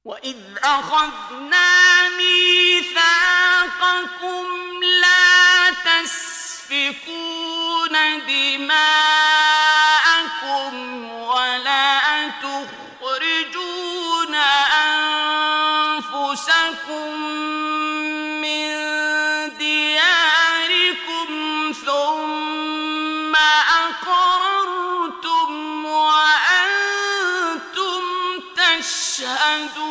وإذ أخذنا ميثاقكم لا تسفكون دماءكم ولا تخرجون أنفسكم من دياركم ثم أقررتم وأنتم تشهدون